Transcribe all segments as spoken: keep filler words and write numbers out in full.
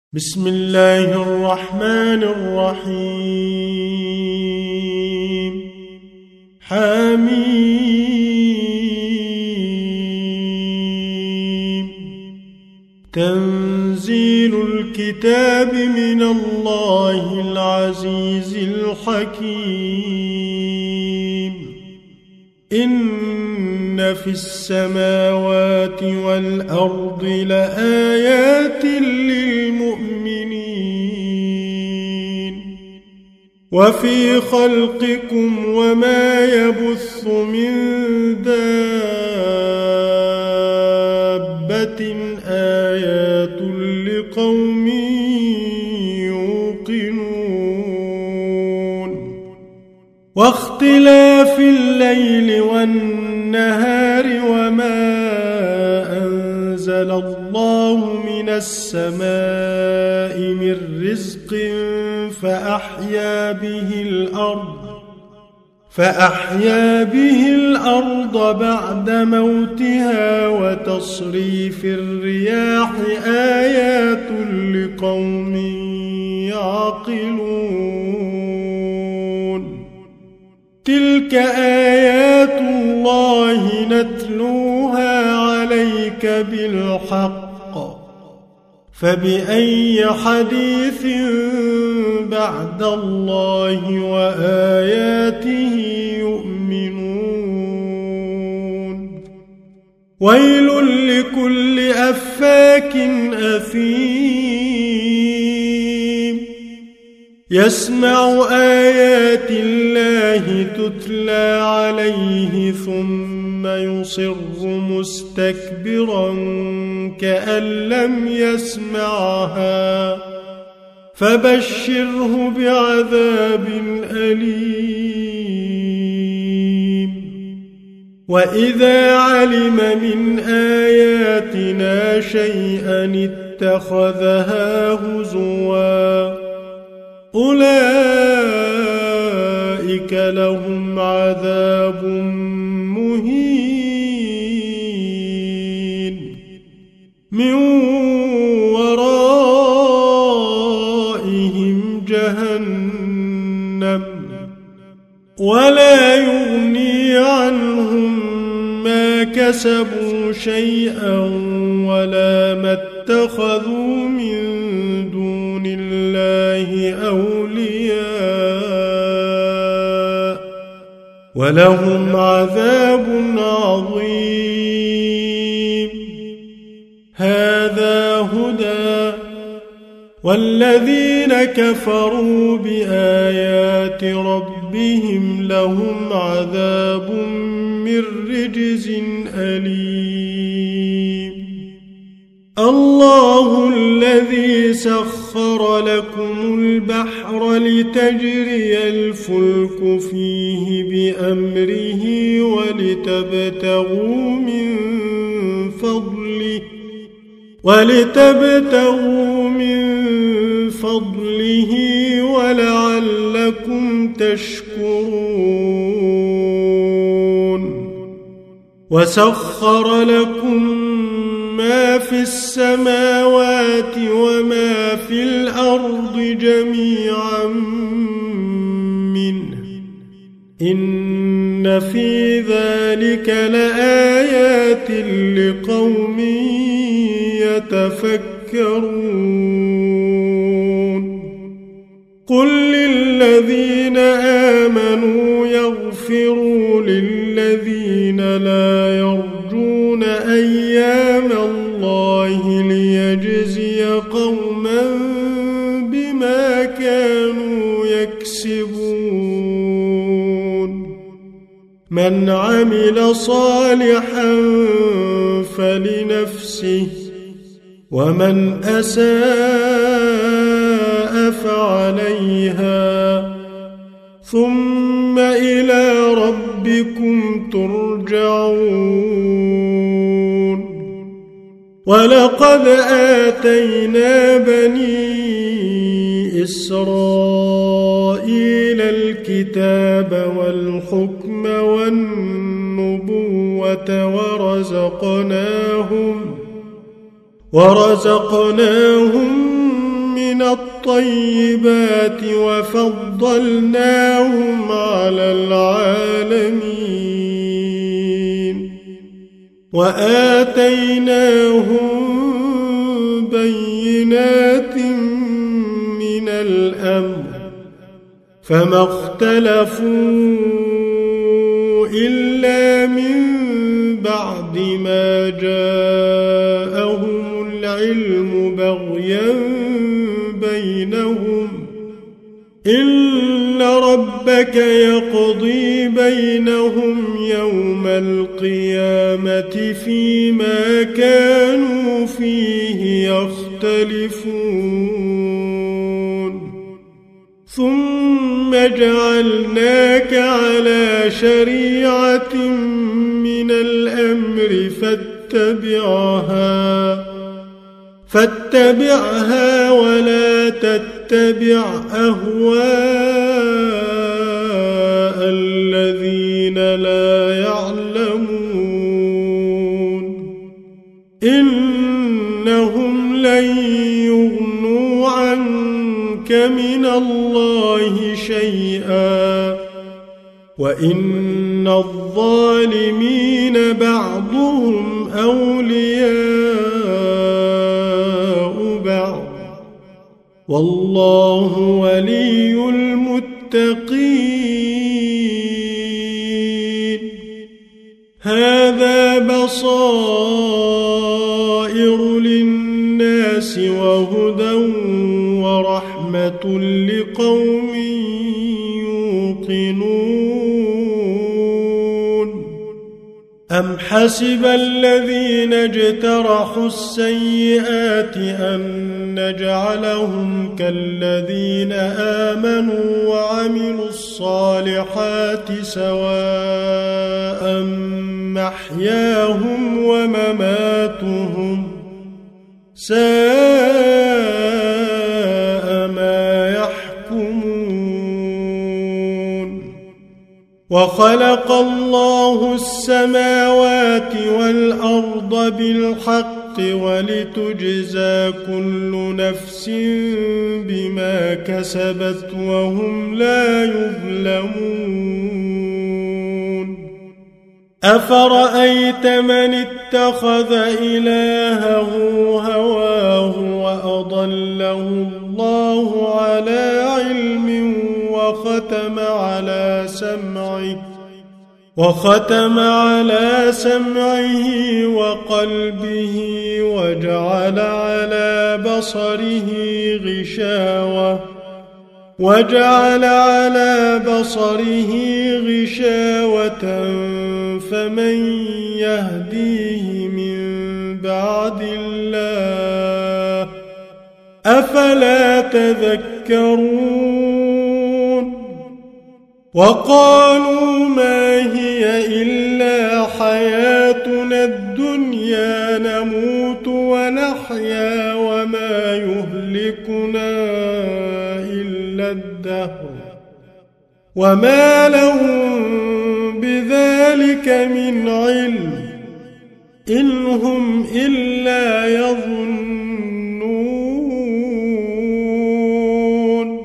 بسم الله الرحمن الرحيم حميم تنزيل الكتاب من الله العزيز الحكيم إن في السماوات والأرض لآيات للمؤمنين وفي خلقكم وما يبث من دابة آيات لقوم يوقنون واختلاف الليل والنهار وما أنزل الله من السماء من رزق فأحيا به الأرض فأحيا به الأرض بعد موتها وتصريف الرياح آيات لقوم يعقلون تلك آيات الله نتلوها عليك بالحق فبأي حديث بعد الله وآياته يؤمنون ويل لكل أفاك أثيم يسمع آيات الله تتلى عليه ثم يصر مستكبرا كأن لم يسمعها فبشره بعذاب أليم وإذا علم من آياتنا شيئا اتخذها هزوا أولئك لهم عذاب مهين من ورائهم جهنم ولا يغني عنهم ما كسبوا شيئا ولا ما اتخذوا من دون الله أولياء ولهم عذاب عظيم هذا هدى والذين كفروا بآيات ربهم لهم عذاب من رجز أليم الله الذي سخر لكم البحر لتجري الفلك فيه بأمره ولتبتغوا من فضله ولتبتغوا من فضله ولعلكم تشكرون وسخر لكم ما في السماوات وما في الأرض جميعا منه إن في ذلك لآيات لقوم يتفكرون قل للذين آمنوا يغفروا للذين لا يرجون أيام الله ليجزي قوما بما كانوا يكسبون من عمل صالحا فلنفسه ومن أساء فعليها ثم إلى ربكم ترجعون ولقد آتينا بني إسرائيل الكتاب والحكم والنبوة ورزقناهم ورزقناهم من الطيبات وفضلناهم على العالمين وآتيناهم بينات من الأمر فما اختلفوا إلا من بعد ما جاءهم العلم بغيا بينهم إن ربك يقضي بينهم يوم القيامة فيما كانوا فيه يختلفون ثم جعلناك على شريعة من الأمر فاتبعها فاتبعها ولا تتبع أهواء الذين لا يعلمون إنهم لن يغنوا عنك من الله شيئا وإن الظالمين بعضهم أولياء بعض والله ولي المتقين هذا بصائر للناس وهدى ورحمة لقوم يوقنون أم حسب الذين اجترحوا السيئات أن نجعلهم كالذين آمنوا وعملوا الصالحات سواء محياهم ومماتهم ساء ما يحكمون وخلق الله السماوات والأرض بالحق ولتجزى كل نفس بما كسبت وهم لا يظلمون أفرأيت من اتخذ إلهه هواه وأضله الله على علم وختم على سمعه وختم على سمعه وقلبه وجعل على بصره غشاوة وجعل على بصره غشاوة فمن يهديه من بعد الله أفلا تذكرون وقالوا ما هي إلا حياتنا الدنيا نموت ونحيا وما يهلكنا إلا الدهر وما لهم بذلك من علم إن هم إلا يظنون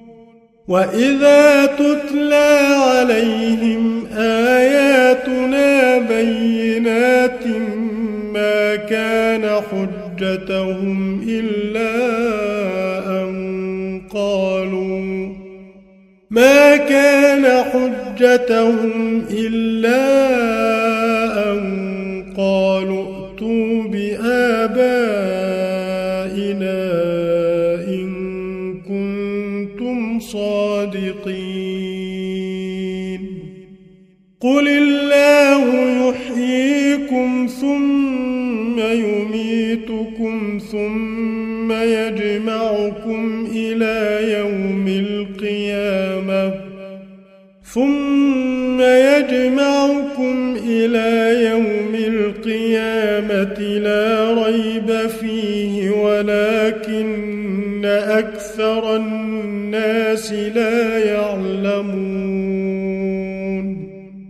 وإذا تتلى عليهم آياتنا بينات ما كان حجتهم إلا أن قالوا ما كان حجتهم إلا أن قالوا ائتوا بآبائنا إن كنتم صادقين قل الله يحييكم ثم يميتكم ثم يجمعكم إلى يوم القيامة ثم يجمعكم إلى يوم القيامة لا ريب فيه ولكن أكثر الناس لا يعلمون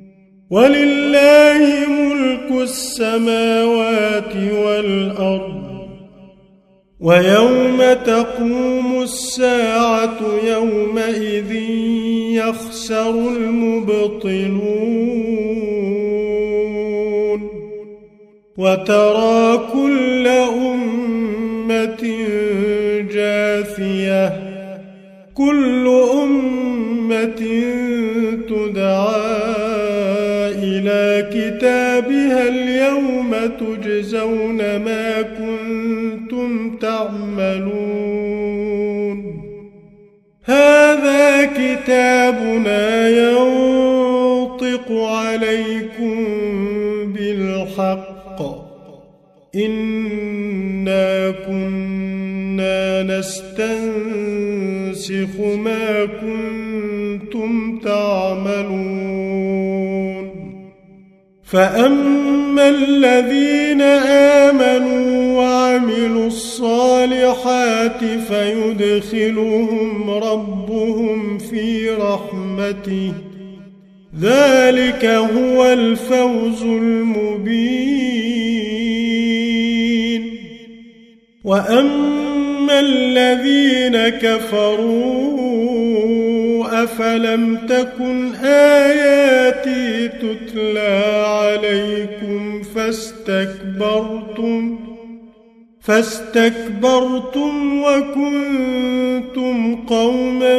ولله ملك السماوات والأرض ويوم تقوم الساعة يومئذ يخسر المبطلون وترى كل أمة جاثية كل أمة تدعى إلى كتابها اليوم تجزون ما كنتم تعملون هذا كتابنا ينطق عليكم بالحق إنا كنا نستنسخ ما كنتم تعملون فأما الذين آمنوا وعملوا الصالحات فيدخلهم ربهم في رحمته ذلك هو الفوز المبين وأما الذين كفروا أفلم تكن آياتي تتلى عليكم فاستكبرتم فاستكبرتم وكنتم قوما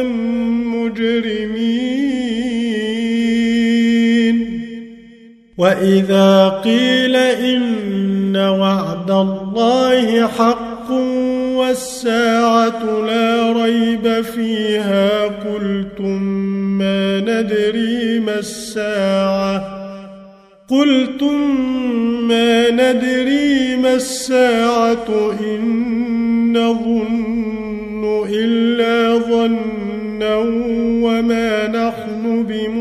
مجرمين وإذا قيل إن وعد الله حق والساعة لا ريب فيها قلتم ما ندري ما الساعة قلتم ما ندري ما الساعة إن نظن إلا ظنا وما نحن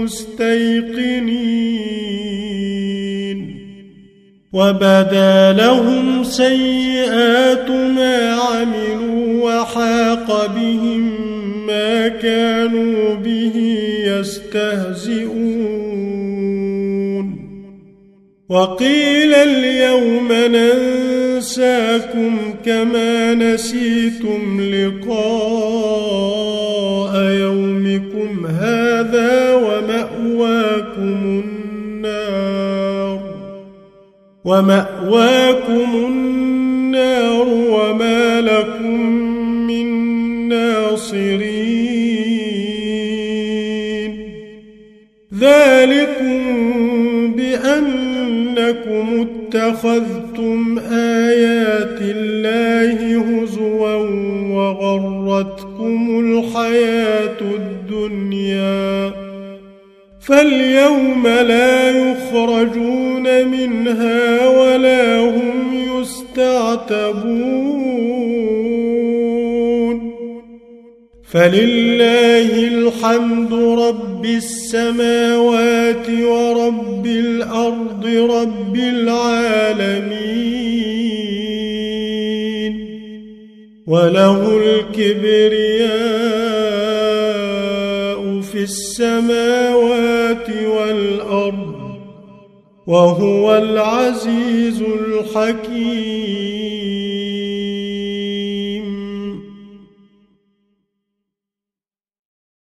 بمستيقنين وبدا لهم سيئات ما عملوا وحاق بهم ما كانوا به يستهزئون وقيل اليوم ننساكم كما نسيتم لقاء يومكم هذا ومأواكم النار ومأواكم النار وما لكم من ناصرين ذلكم بأنكم اتخذتم آيات الله هزوا وغرتكم الحياة الدنيا فاليوم لا يخرجون منها ولا هم يستعتبون فلله الحمد رب السماوات ورب الأرض رب العالمين وله الكبرياء في السماوات والأرض وهو العزيز الحكيم